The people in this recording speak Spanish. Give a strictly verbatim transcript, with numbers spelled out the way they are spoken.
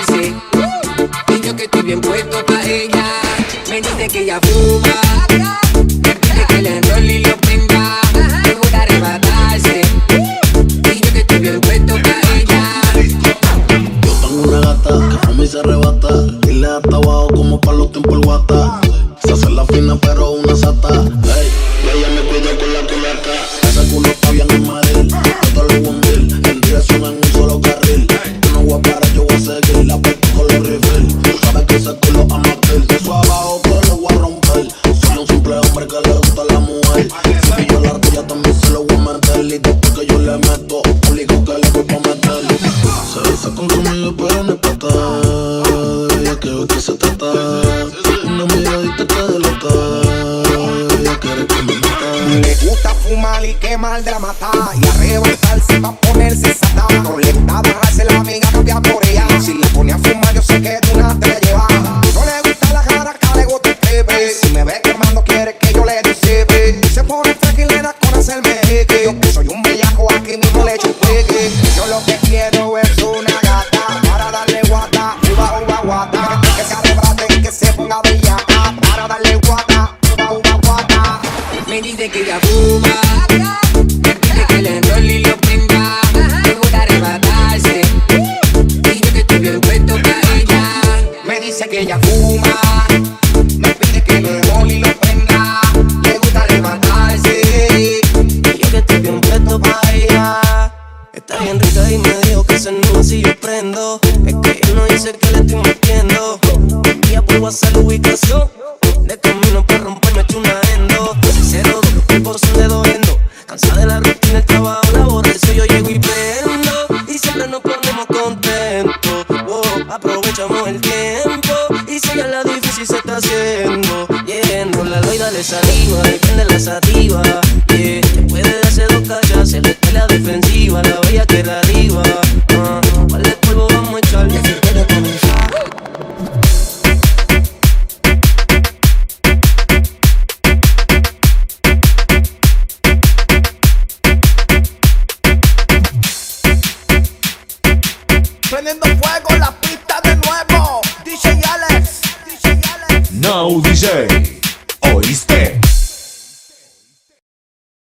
matarse. Y yo que estoy bien puesto pa' ella. Me dice que ella fuma, me pide que le enrolle y lo prenda. Me gusta arrebatarse. Y yo que estoy bien puesto pa' ella. Yo tengo una gata que fuma y se arrebata. Y le hasta abajo como pa' los tiempos el guata. Se hace la fina pero una sata. Ey, y ella me cuida con la culaca. Ese culo está bien en Madrid. Yo te lo voy a hundir en dirección en un solo carril. Yo no voy a parar, yo voy a seguir. La puerta con los rifles. Tú sabes que ese culo amateur. De eso abajo pero lo voy a romper. Soy un simple hombre que le gusta a la mujer. Si yo la artilla también se lo voy a meter. Y después que yo le meto, obligo que le voy a meter. Se besa con conmigo pero no es pata. De ella que hoy que se trata. Una miradita que delata. Ella quiere que me mata. Le gusta fumar y quemar de la mata. Y arrebatarse pa' ponerse sata. No le gusta bajarse la amiga propia por ella. Si le pone a fumar yo sé que de una te la lleva. No le gusta la cara, acá le gusta el pepe. Si me ve quemando quiere que yo le disipe. Y se pone fresca y le da con hacerme jeque. Yo que soy un bellaco aquí mismo le echo un pegue. Yo lo que quiero es una gata para darle guata, uva, uva, guata. Que se arrebrate y que se ponga bellaca para darle guata, uva, uva, guata. Me dice que ella fuma, me pide que le enrolle y lo prenda. Me gusta arrebatarse. Y yo que estoy bien puesto pa' ella. Me dice que ella fuma, me pide que le enrolle y lo prenda. Le gusta levantarse. Y yo que estoy bien puesto pa' ella. Está bien rica y me dijo que se no si yo prendo. Es que él no dice que le estoy metiendo. Me envía por WhatsApp la ubicación. De camino pa' romperme echo una endo. Cero de los cuerpos son de doendo. Cansada de la rutina, el trabajo, la aborrecio. Yo llego y prendo. Y siempre nos ponemos contentos. Oh, aprovechamos el tiempo. Y si ya la difícil se está haciendo. Yeah, enrólalo y dale saliva. Depende la sativa. Yeah, después de darse dos callas, se le cae la defensiva. La bella que la diva. Uh, ¿cuál de polvo vamos a echar? Y así quiere comenzar. Prendiendo fuego la pista de nuevo. D J Alex, D J Alex. Now D J, ¿oíste?